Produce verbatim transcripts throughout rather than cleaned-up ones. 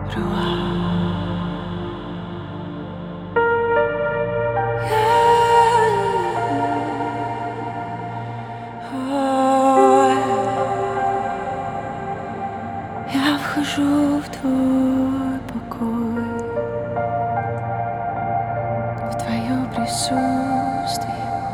Я вхожу в твой покой, в твое присутствие.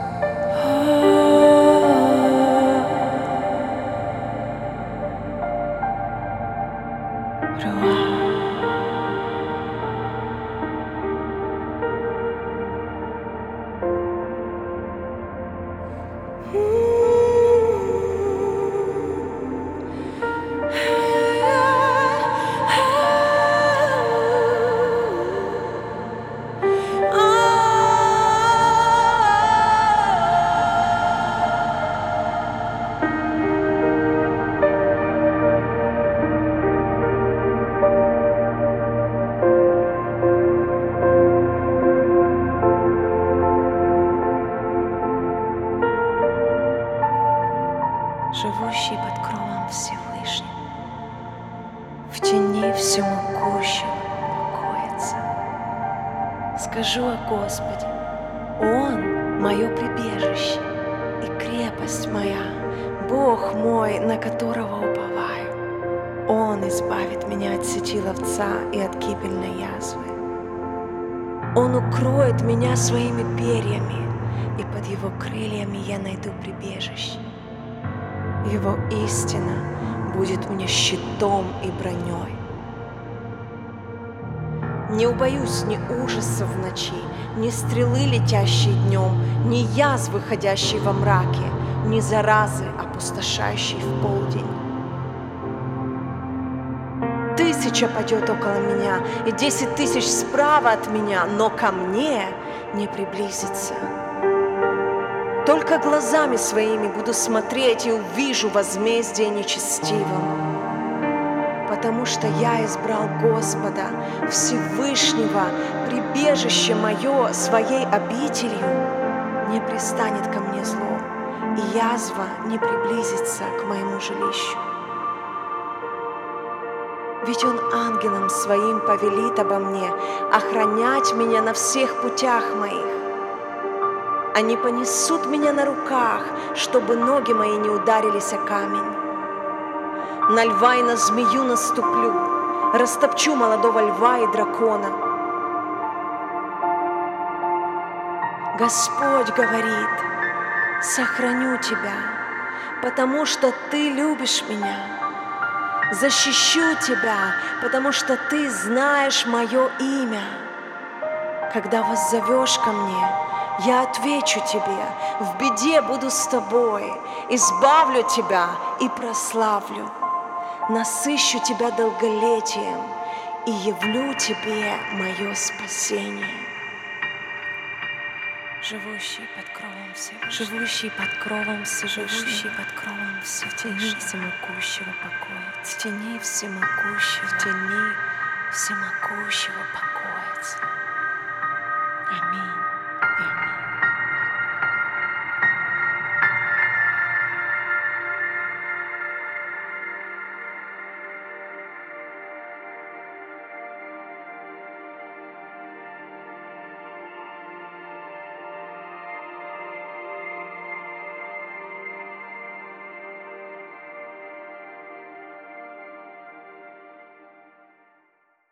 Живущий под кровом Всевышнего, в тени всемогущего покоится. Скажу о Господе: Он — мое прибежище и крепость моя, Бог мой, на которого уповаю. Он избавит меня от сети ловца и от гибельной язвы. Он укроет меня своими перьями, и под его крыльями я найду прибежище. Его истина будет мне щитом и броней. Не убоюсь ни ужаса в ночи, ни стрелы, летящей днем, ни язвы, ходящей во мраке, ни заразы, опустошающей в полдень. Тысяча падет около меня, и десять тысяч справа от меня, но ко мне не приблизится. Только глазами своими буду смотреть и увижу возмездие нечестивым. Потому что я избрал Господа, Всевышнего, прибежище мое своей обителью, не пристанет ко мне зло, и язва не приблизится к моему жилищу. Ведь Он ангелом своим повелит обо мне охранять меня на всех путях моих. Они понесут меня на руках, чтобы ноги мои не ударились о камень. На льва и на змею наступлю, растопчу молодого льва и дракона. Господь говорит: сохраню тебя, потому что ты любишь меня. Защищу тебя, потому что ты знаешь мое имя. Когда воззовешь ко мне, я отвечу тебе, в беде буду с тобой, избавлю тебя и прославлю, насыщу тебя долголетием и явлю тебе мое спасение. Живущий под кровом Всевышнего, живущий под кровом Всевышнего, живущий под кровом Всевышнего, в тени всемогущего покоя, в тени всемогущего, в тени всемогущего покоится. Аминь. Аминь.